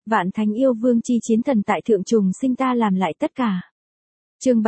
Vạn thánh yêu vương chi chiến thần tại thượng trùng sinh ta làm lại tất cả. Chương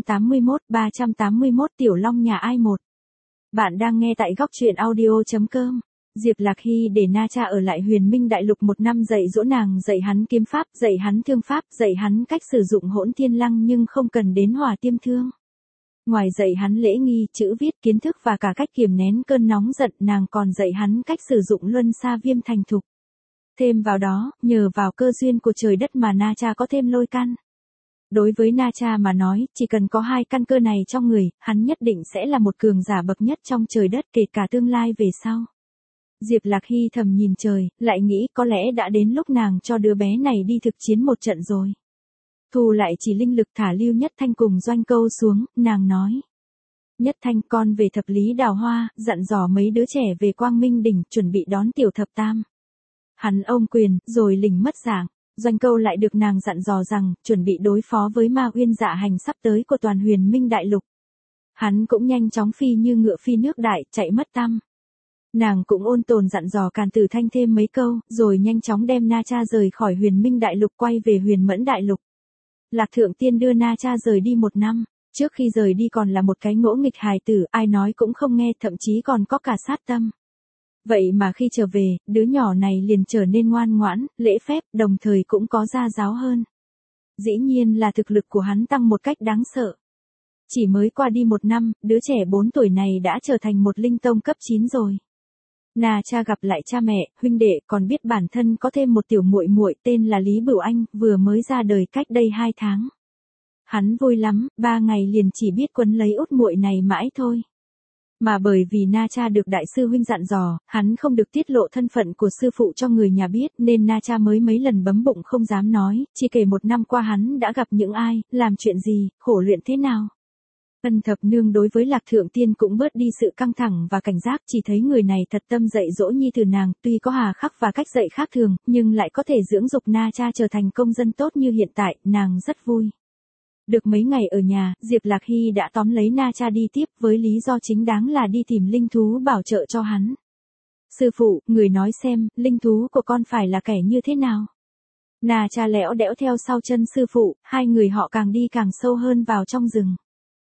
381 Tiểu Long nhà ai một. Bạn đang nghe tại góc truyện audio.com. Diệp Lạc Hy để Na Cha ở lại Huyền Minh Đại Lục 1 năm dạy dỗ nàng, dạy hắn kiếm pháp, dạy hắn thương pháp, dạy hắn cách sử dụng Hỗn Thiên Lăng nhưng không cần đến hỏa tiêm thương. Ngoài dạy hắn lễ nghi, chữ viết, kiến thức và cả cách kiềm nén cơn nóng giận, nàng còn dạy hắn cách sử dụng luân xa viêm thành thục. Thêm vào đó, nhờ vào cơ duyên của trời đất mà Na Cha có thêm lôi căn. Đối với Na Cha mà nói, chỉ cần có 2 căn cơ này trong người, hắn nhất định sẽ là một cường giả bậc nhất trong trời đất kể cả tương lai về sau. Diệp Lạc Hy thầm nhìn trời, lại nghĩ có lẽ đã đến lúc nàng cho đứa bé này đi thực chiến một trận rồi. Thu lại chỉ linh lực thả Lưu Nhất Thanh cùng Doanh Câu xuống, nàng nói. Nhất Thanh con về thập lý đào hoa, dặn dò mấy đứa trẻ về Quang Minh Đỉnh chuẩn bị đón tiểu thập tam. Hắn ôm quyền, rồi lỉnh mất dạng. Doanh Câu lại được nàng dặn dò rằng, chuẩn bị đối phó với ma uyên dạ hành sắp tới của toàn Huyền Minh Đại Lục. Hắn cũng nhanh chóng phi như ngựa phi nước đại, chạy mất tăm. Nàng cũng ôn tồn dặn dò Càn Tử Thanh thêm mấy câu, rồi nhanh chóng đem Na Cha rời khỏi Huyền Minh Đại Lục quay về Huyền Mẫn Đại Lục. Lạc Thượng Tiên đưa Na Cha rời đi 1 năm, trước khi rời đi còn là một cái ngỗ nghịch hài tử, ai nói cũng không nghe, thậm chí còn có cả sát tâm. Vậy mà khi trở về, đứa nhỏ này liền trở nên ngoan ngoãn, lễ phép, đồng thời cũng có gia giáo hơn. Dĩ nhiên là thực lực của hắn tăng một cách đáng sợ. Chỉ mới qua đi 1 năm, đứa trẻ 4 tuổi này đã trở thành một linh tông cấp 9 rồi. Na Cha gặp lại cha mẹ, huynh đệ, còn biết bản thân có thêm một tiểu muội muội tên là Lý Bửu Anh, vừa mới ra đời cách đây 2 tháng. Hắn vui lắm, 3 ngày liền chỉ biết quấn lấy út muội này mãi thôi. Mà bởi vì Na Cha được đại sư huynh dặn dò, hắn không được tiết lộ thân phận của sư phụ cho người nhà biết, nên Na Cha mới mấy lần bấm bụng không dám nói, chỉ kể 1 năm qua hắn đã gặp những ai, làm chuyện gì, khổ luyện thế nào. Ân Thập Nương đối với Lạc Thượng Tiên cũng bớt đi sự căng thẳng và cảnh giác, chỉ thấy người này thật tâm dạy dỗ nhi tử nàng, tuy có hà khắc và cách dạy khác thường, nhưng lại có thể dưỡng dục Na Cha trở thành công dân tốt như hiện tại, nàng rất vui. Được mấy ngày ở nhà, Diệp Lạc Hy đã tóm lấy Na Cha đi tiếp với lý do chính đáng là đi tìm linh thú bảo trợ cho hắn. Sư phụ, người nói xem, linh thú của con phải là kẻ như thế nào? Na Cha lẽo đẽo theo sau chân sư phụ, 2 người họ càng đi càng sâu hơn vào trong rừng.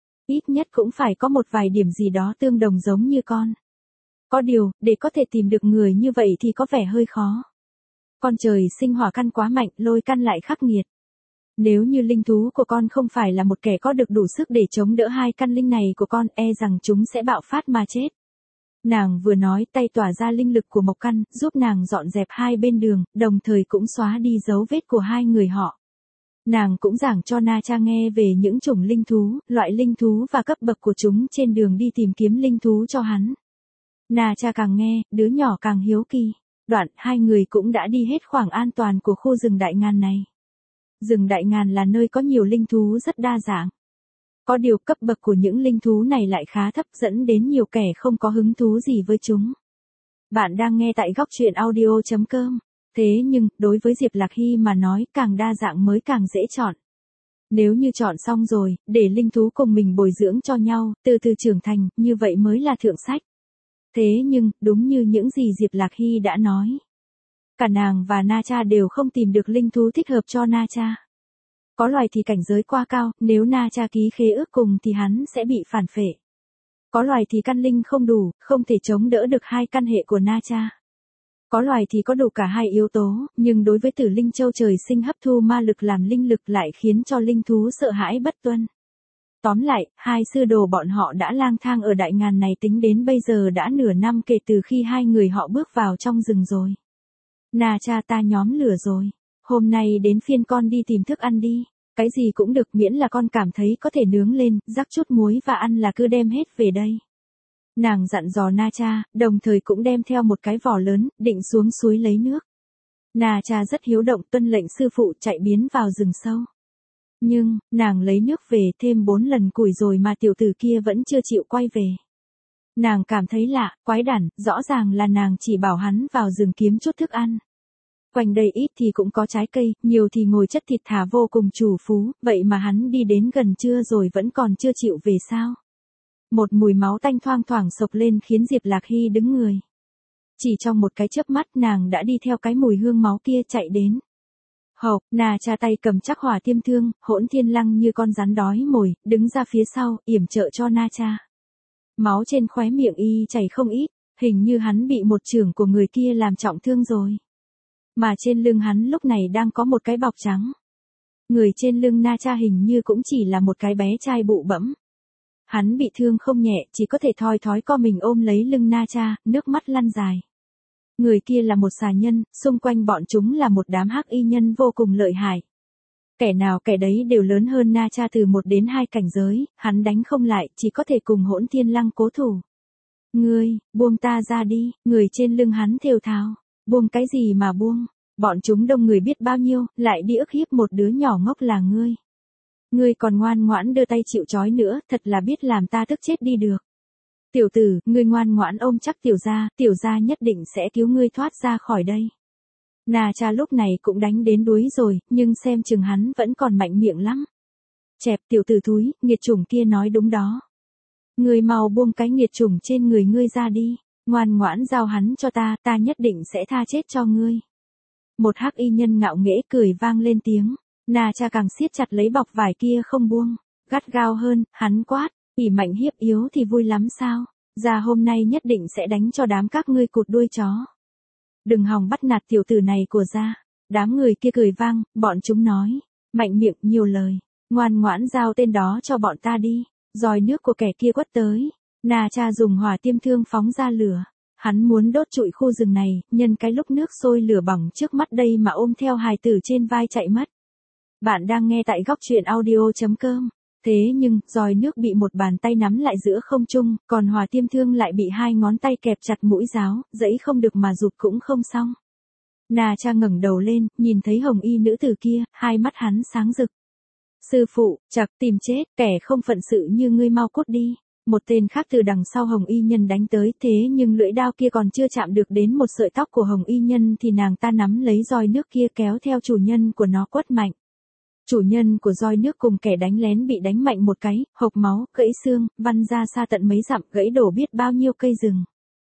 Ít nhất cũng phải có một vài điểm gì đó tương đồng giống như con. Có điều, để có thể tìm được người như vậy thì có vẻ hơi khó. Con trời sinh hỏa căn quá mạnh, lôi căn lại khắc nghiệt. Nếu như linh thú của con không phải là một kẻ có được đủ sức để chống đỡ 2 căn linh này của con, e rằng chúng sẽ bạo phát mà chết. Nàng vừa nói, tay tỏa ra linh lực của Mộc Căn, giúp nàng dọn dẹp 2 bên đường, đồng thời cũng xóa đi dấu vết của 2 người họ. Nàng cũng giảng cho Na Cha nghe về những chủng linh thú, loại linh thú và cấp bậc của chúng trên đường đi tìm kiếm linh thú cho hắn. Na Cha càng nghe, đứa nhỏ càng hiếu kỳ. Đoạn, 2 người cũng đã đi hết khoảng an toàn của khu rừng Đại Ngàn này. Rừng Đại Ngàn là nơi có nhiều linh thú rất đa dạng. Có điều cấp bậc của những linh thú này lại khá thấp, dẫn đến nhiều kẻ không có hứng thú gì với chúng. Bạn đang nghe tại góc truyện audio.com. Thế nhưng, đối với Diệp Lạc Hy mà nói, càng đa dạng mới càng dễ chọn. Nếu như chọn xong rồi, để linh thú cùng mình bồi dưỡng cho nhau, từ từ trưởng thành, như vậy mới là thượng sách. Thế nhưng, đúng như những gì Diệp Lạc Hy đã nói. Cả nàng và Na Cha đều không tìm được linh thú thích hợp cho Na Cha. Có loài thì cảnh giới quá cao, nếu Na Cha ký khế ước cùng thì hắn sẽ bị phản phệ. Có loài thì căn linh không đủ, không thể chống đỡ được 2 căn hệ của Na Cha. Có loài thì có đủ cả 2 yếu tố, nhưng đối với Tử Linh Châu trời sinh hấp thu ma lực làm linh lực lại khiến cho linh thú sợ hãi bất tuân. Tóm lại, 2 sư đồ bọn họ đã lang thang ở Đại Ngàn này tính đến bây giờ đã nửa năm kể từ khi 2 người họ bước vào trong rừng rồi. Na Cha ta nhóm lửa rồi. Hôm nay đến phiên con đi tìm thức ăn đi. Cái gì cũng được miễn là con cảm thấy có thể nướng lên, rắc chút muối và ăn là cứ đem hết về đây. Nàng dặn dò Na Cha, đồng thời cũng đem theo một cái vỏ lớn, định xuống suối lấy nước. Na Cha rất hiếu động tuân lệnh sư phụ chạy biến vào rừng sâu. Nhưng, nàng lấy nước về thêm 4 lần củi rồi mà tiểu tử kia vẫn chưa chịu quay về. Nàng cảm thấy lạ, quái đản, rõ ràng là nàng chỉ bảo hắn vào rừng kiếm chút thức ăn. Quanh đây ít thì cũng có trái cây, nhiều thì ngồi chất thịt thà vô cùng chủ phú, vậy mà hắn đi đến gần trưa rồi vẫn còn chưa chịu về sao? Một mùi máu tanh thoang thoảng sộc lên khiến Diệp Lạc Hy đứng người. Chỉ trong một cái chớp mắt nàng đã đi theo cái mùi hương máu kia chạy đến. Hộc, Na Cha tay cầm chắc hỏa tiêm thương, Hỗn Thiên Lăng như con rắn đói mồi, đứng ra phía sau, yểm trợ cho Na Cha. Máu trên khóe miệng y chảy không ít, hình như hắn bị một chưởng của người kia làm trọng thương rồi. Mà trên lưng hắn lúc này đang có một cái bọc trắng. Người trên lưng Na Cha hình như cũng chỉ là một cái bé trai bụ bẫm. Hắn bị thương không nhẹ, chỉ có thể thoi thói co mình ôm lấy lưng Na Cha, nước mắt lăn dài. Người kia là một xà nhân, xung quanh bọn chúng là một đám hắc y nhân vô cùng lợi hại. Kẻ nào kẻ đấy đều lớn hơn Na Cha từ 1 đến 2 cảnh giới, hắn đánh không lại, chỉ có thể cùng Hỗn Thiên Lăng cố thủ. Ngươi, buông ta ra đi, người trên lưng hắn thều thào. Buông cái gì mà buông, bọn chúng đông người biết bao nhiêu, lại đi ức hiếp một đứa nhỏ ngốc là ngươi. Ngươi còn ngoan ngoãn đưa tay chịu trói nữa, thật là biết làm ta tức chết đi được. Tiểu tử, ngươi ngoan ngoãn ôm chắc tiểu gia nhất định sẽ cứu ngươi thoát ra khỏi đây. Na Cha lúc này cũng đánh đến đuối rồi, nhưng xem chừng hắn vẫn còn mạnh miệng lắm. Chẹp tiểu tử thúi, nghiệt chủng kia nói đúng đó. Ngươi mau buông cái nghiệt chủng trên người ngươi ra đi, ngoan ngoãn giao hắn cho ta nhất định sẽ tha chết cho ngươi. Một hắc y nhân ngạo nghễ cười vang lên tiếng, Na Cha càng siết chặt lấy bọc vải kia không buông, gắt gao hơn, hắn quát, ỉ mạnh hiếp yếu thì vui lắm sao, ra hôm nay nhất định sẽ đánh cho đám các ngươi cụt đuôi chó. Đừng hòng bắt nạt tiểu tử này của gia. Đám người kia cười vang, bọn chúng nói, mạnh miệng nhiều lời, ngoan ngoãn giao tên đó cho bọn ta đi. Roi nước của kẻ kia quất tới, Na Cha dùng hỏa tiêm thương phóng ra lửa. Hắn muốn đốt trụi khu rừng này, nhân cái lúc nước sôi lửa bỏng trước mắt đây mà ôm theo hài tử trên vai chạy mất. Bạn đang nghe tại góc truyện audio.com. Thế nhưng, roi nước bị một bàn tay nắm lại giữa không trung, còn hỏa tiêm thương lại bị 2 ngón tay kẹp chặt mũi giáo, dẫy không được mà rụt cũng không xong. Na Cha ngẩng đầu lên, nhìn thấy hồng y nữ tử kia, hai mắt hắn sáng rực. Sư phụ, chặt tìm chết, kẻ không phận sự như ngươi mau cút đi. Một tên khác từ đằng sau hồng y nhân đánh tới, thế nhưng lưỡi đao kia còn chưa chạm được đến một sợi tóc của hồng y nhân thì nàng ta nắm lấy roi nước kia kéo theo chủ nhân của nó quất mạnh. Chủ nhân của roi nước cùng kẻ đánh lén bị đánh mạnh một cái, hộc máu, gãy xương, văng ra xa tận mấy dặm, gãy đổ biết bao nhiêu cây rừng.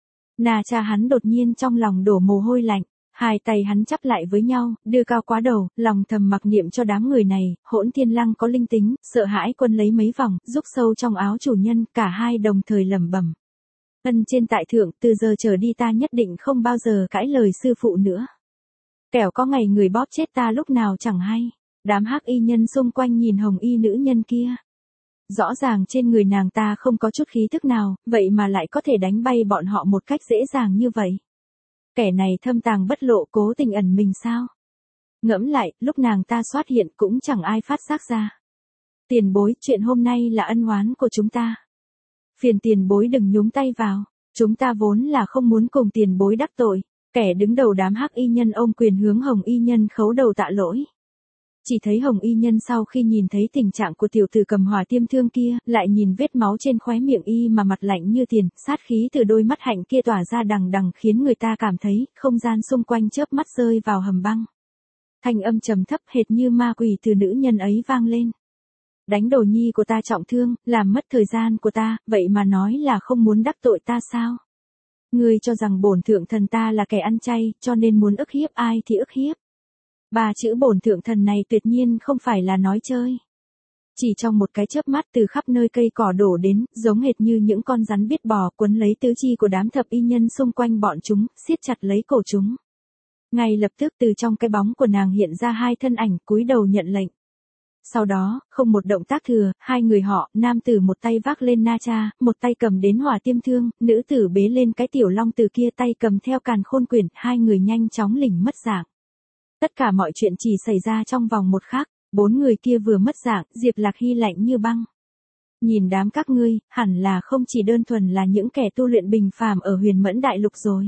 Na Cha hắn đột nhiên trong lòng đổ mồ hôi lạnh, hai tay hắn chắp lại với nhau, đưa cao quá đầu, lòng thầm mặc niệm cho đám người này. Hỗn Thiên Lăng có linh tính, sợ hãi quân lấy mấy vòng, rúc sâu trong áo chủ nhân, cả hai đồng thời lẩm bẩm. Ân trên tại thượng, từ giờ trở đi ta nhất định không bao giờ cãi lời sư phụ nữa. Kẻo có ngày người bóp chết ta lúc nào chẳng hay. Đám hắc y nhân xung quanh nhìn hồng y nữ nhân kia. Rõ ràng trên người nàng ta không có chút khí thức nào, vậy mà lại có thể đánh bay bọn họ một cách dễ dàng như vậy. Kẻ này thâm tàng bất lộ, cố tình ẩn mình sao? Ngẫm lại, lúc nàng ta xuất hiện cũng chẳng ai phát giác ra. Tiền bối, chuyện hôm nay là ân oán của chúng ta. Phiền tiền bối đừng nhúng tay vào, chúng ta vốn là không muốn cùng tiền bối đắc tội. Kẻ đứng đầu đám hắc y nhân ôm quyền hướng hồng y nhân khấu đầu tạ lỗi. Chỉ thấy hồng y nhân sau khi nhìn thấy tình trạng của tiểu tử cầm hỏa tiêm thương kia, lại nhìn vết máu trên khóe miệng y mà mặt lạnh như tiền, sát khí từ đôi mắt hạnh kia tỏa ra đằng đằng khiến người ta cảm thấy không gian xung quanh chớp mắt rơi vào hầm băng. Thanh âm trầm thấp hệt như ma quỷ từ nữ nhân ấy vang lên. Đánh đồ nhi của ta trọng thương, làm mất thời gian của ta, vậy mà nói là không muốn đắc tội ta sao? Ngươi cho rằng bổn thượng thần ta là kẻ ăn chay, cho nên muốn ức hiếp ai thì ức hiếp. 3 chữ bổn thượng thần này tuyệt nhiên không phải là nói chơi. Chỉ trong một cái chớp mắt từ khắp nơi cây cỏ đổ đến, giống hệt như những con rắn biết bò, quấn lấy tứ chi của đám thập y nhân xung quanh bọn chúng, siết chặt lấy cổ chúng. Ngay lập tức từ trong cái bóng của nàng hiện ra 2 thân ảnh, cúi đầu nhận lệnh. Sau đó, không một động tác thừa, 2 người họ, nam tử một tay vác lên Na Cha, một tay cầm đến hỏa tiêm thương, nữ tử bế lên cái tiểu long từ kia tay cầm theo càn khôn quyển, 2 người nhanh chóng lỉnh mất dạng. Tất cả mọi chuyện chỉ xảy ra trong vòng một khắc, 4 người kia vừa mất dạng, Diệp Lạc Hy lạnh như băng. Nhìn đám các ngươi, hẳn là không chỉ đơn thuần là những kẻ tu luyện bình phàm ở Huyền Mẫn Đại Lục rồi.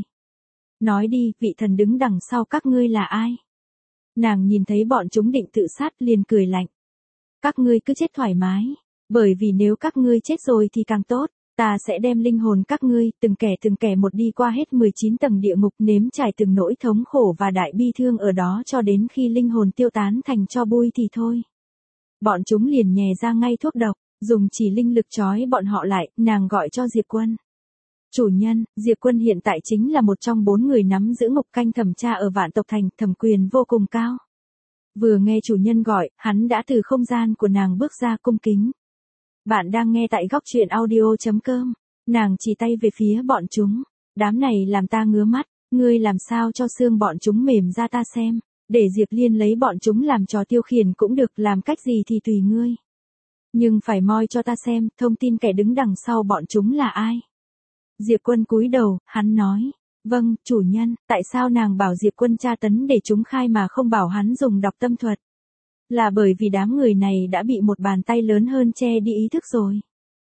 Nói đi, vị thần đứng đằng sau các ngươi là ai? Nàng nhìn thấy bọn chúng định tự sát liền cười lạnh. Các ngươi cứ chết thoải mái, bởi vì nếu các ngươi chết rồi thì càng tốt. Ta sẽ đem linh hồn các ngươi, từng kẻ một đi qua hết 19 tầng địa ngục, nếm trải từng nỗi thống khổ và đại bi thương ở đó cho đến khi linh hồn tiêu tán thành tro bụi thì thôi. Bọn chúng liền nhè ra ngay thuốc độc, dùng chỉ linh lực trói bọn họ lại, nàng gọi cho Diệp Quân. Chủ nhân, Diệp Quân hiện tại chính là một trong 4 người nắm giữ ngục canh thẩm tra ở Vạn Tộc Thành, thẩm quyền vô cùng cao. Vừa nghe chủ nhân gọi, hắn đã từ không gian của nàng bước ra cung kính. Bạn đang nghe tại góc truyện audio.com. Nàng chỉ tay về phía bọn chúng. Đám này làm ta ngứa mắt, ngươi làm sao cho xương bọn chúng mềm ra ta xem. Để Diệp Liên lấy bọn chúng làm trò tiêu khiển cũng được, làm cách gì thì tùy ngươi. Nhưng phải moi cho ta xem, thông tin kẻ đứng đằng sau bọn chúng là ai. Diệp Quân cúi đầu, hắn nói. Vâng, chủ nhân, tại sao nàng bảo Diệp Quân tra tấn để chúng khai mà không bảo hắn dùng đọc tâm thuật? Là bởi vì đám người này đã bị một bàn tay lớn hơn che đi ý thức rồi.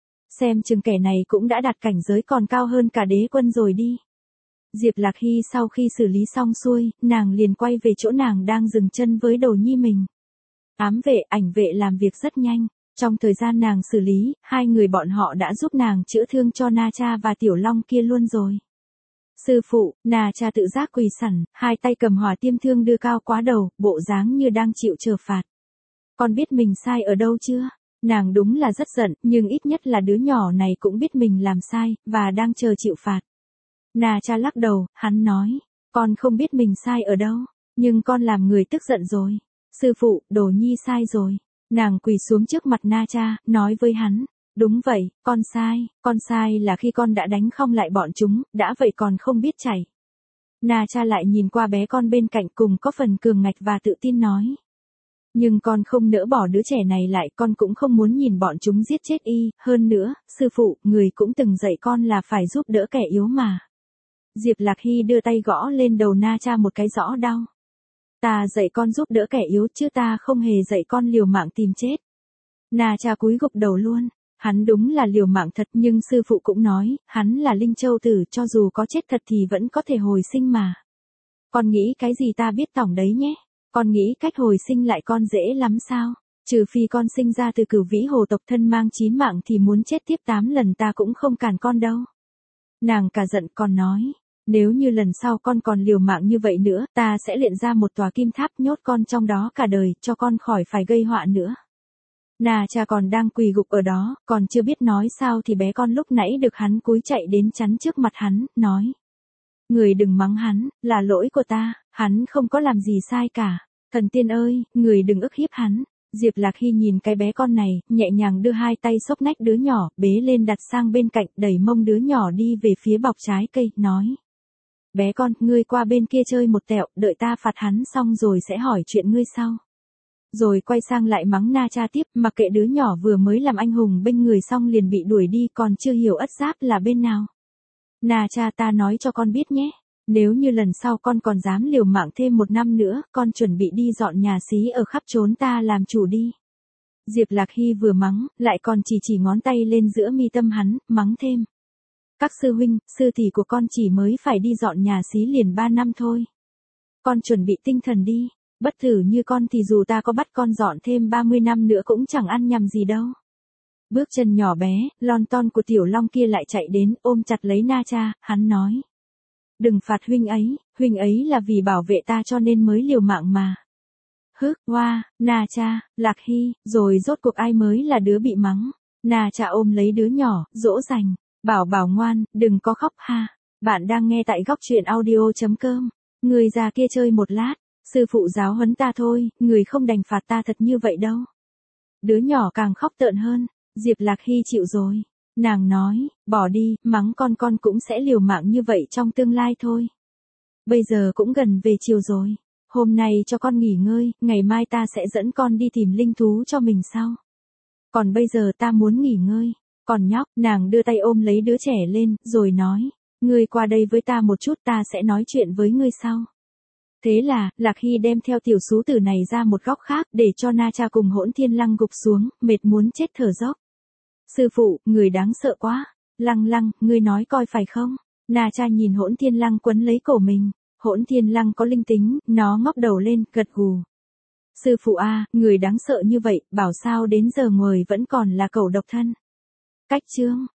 Xem chừng kẻ này cũng đã đạt cảnh giới còn cao hơn cả đế quân rồi đi. Diệp Lạc Hy sau khi xử lý xong xuôi, nàng liền quay về chỗ nàng đang dừng chân với Đồ Nhi mình. Ám vệ, ảnh vệ làm việc rất nhanh. Trong thời gian nàng xử lý, hai người bọn họ đã giúp nàng chữa thương cho Na Cha và Tiểu Long kia luôn rồi. Sư phụ, Na Cha tự giác quỳ sẵn, hai tay cầm hỏa tiêm thương đưa cao quá đầu, bộ dáng như đang chịu chờ phạt. Con biết mình sai ở đâu chưa? Nàng đúng là rất giận, nhưng ít nhất là đứa nhỏ này cũng biết mình làm sai, và đang chờ chịu phạt. Na Cha lắc đầu, hắn nói, con không biết mình sai ở đâu, nhưng con làm người tức giận rồi. Sư phụ, Đồ Nhi sai rồi. Nàng quỳ xuống trước mặt Na Cha, nói với hắn, đúng vậy, con sai là khi con đã đánh không lại bọn chúng, đã vậy còn không biết chảy. Na Cha lại nhìn qua bé con bên cạnh cùng có phần cường ngạch và tự tin nói. Nhưng con không nỡ bỏ đứa trẻ này lại, con cũng không muốn nhìn bọn chúng giết chết y, hơn nữa, sư phụ, người cũng từng dạy con là phải giúp đỡ kẻ yếu mà. Diệp Lạc Hy đưa tay gõ lên đầu Na Cha một cái rõ đau. Ta dạy con giúp đỡ kẻ yếu chứ ta không hề dạy con liều mạng tìm chết. Na Cha cúi gục đầu luôn. Hắn đúng là liều mạng thật, nhưng sư phụ cũng nói, hắn là Linh Châu Tử, cho dù có chết thật thì vẫn có thể hồi sinh mà. Con nghĩ cái gì ta biết tổng đấy nhé. Con nghĩ cách hồi sinh lại con dễ lắm sao? Trừ phi con sinh ra từ Cửu Vĩ Hồ tộc thân mang 9 mạng thì muốn chết tiếp 8 lần ta cũng không cản con đâu. Nàng cả giận còn nói. Nếu như lần sau con còn liều mạng như vậy nữa, ta sẽ luyện ra một tòa kim tháp nhốt con trong đó cả đời, cho con khỏi phải gây họa nữa. Na Cha còn đang quỳ gục ở đó, còn chưa biết nói sao thì bé con lúc nãy được hắn cúi chạy đến chắn trước mặt hắn, nói. Người đừng mắng hắn, là lỗi của ta, hắn không có làm gì sai cả. Thần tiên ơi, người đừng ức hiếp hắn. Diệp Lạc Hy nhìn cái bé con này, nhẹ nhàng đưa hai tay xốc nách đứa nhỏ, bế lên đặt sang bên cạnh, đẩy mông đứa nhỏ đi về phía bọc trái cây, nói. Bé con, ngươi qua bên kia chơi một tẹo, đợi ta phạt hắn xong rồi sẽ hỏi chuyện ngươi sau. Rồi quay sang lại mắng Na Cha tiếp, mặc kệ đứa nhỏ vừa mới làm anh hùng bên người xong liền bị đuổi đi còn chưa hiểu ất giáp là bên nào. Na Cha ta nói cho con biết nhé, nếu như lần sau con còn dám liều mạng thêm 1 năm nữa, con chuẩn bị đi dọn nhà xí ở khắp trốn ta làm chủ đi. Diệp Lạc Hy vừa mắng, lại còn chỉ ngón tay lên giữa mi tâm hắn, mắng thêm. Các sư huynh, sư tỷ của con chỉ mới phải đi dọn nhà xí liền 3 năm thôi. Con chuẩn bị tinh thần đi, bất tử như con thì dù ta có bắt con dọn thêm 30 năm nữa cũng chẳng ăn nhầm gì đâu. Bước chân nhỏ bé, lon ton của Tiểu Long kia lại chạy đến, ôm chặt lấy Na Cha, hắn nói. Đừng phạt huynh ấy là vì bảo vệ ta cho nên mới liều mạng mà. Hoa, Na Cha, Lạc Hy, rồi rốt cuộc ai mới là đứa bị mắng. Na Cha ôm lấy đứa nhỏ, dỗ dành. Bảo ngoan, đừng có khóc ha. Bạn đang nghe tại góc truyện audio.com. Người già kia chơi một lát, sư phụ giáo huấn ta thôi, người không đành phạt ta thật như vậy đâu. Đứa nhỏ càng khóc tợn hơn, Diệp Lạc Hy chịu rồi. Nàng nói, bỏ đi, mắng con cũng sẽ liều mạng như vậy trong tương lai thôi. Bây giờ cũng gần về chiều rồi, hôm nay cho con nghỉ ngơi, ngày mai ta sẽ dẫn con đi tìm linh thú cho mình sau. Còn bây giờ ta muốn nghỉ ngơi. Còn nhóc, nàng đưa tay ôm lấy đứa trẻ lên, rồi nói, ngươi qua đây với ta một chút ta sẽ nói chuyện với ngươi sau. Thế là, Lạc Hy đem theo tiểu sú tử này ra một góc khác để cho Na Cha cùng Hỗn Thiên Lăng gục xuống, mệt muốn chết thở dốc. Sư phụ, người đáng sợ quá. Lăng, ngươi nói coi phải không? Na Cha nhìn Hỗn Thiên Lăng quấn lấy cổ mình. Hỗn Thiên Lăng có linh tính, nó ngóc đầu lên, gật gù. Sư phụ a, người đáng sợ như vậy, bảo sao đến giờ người vẫn còn là cẩu độc thân. Cách chương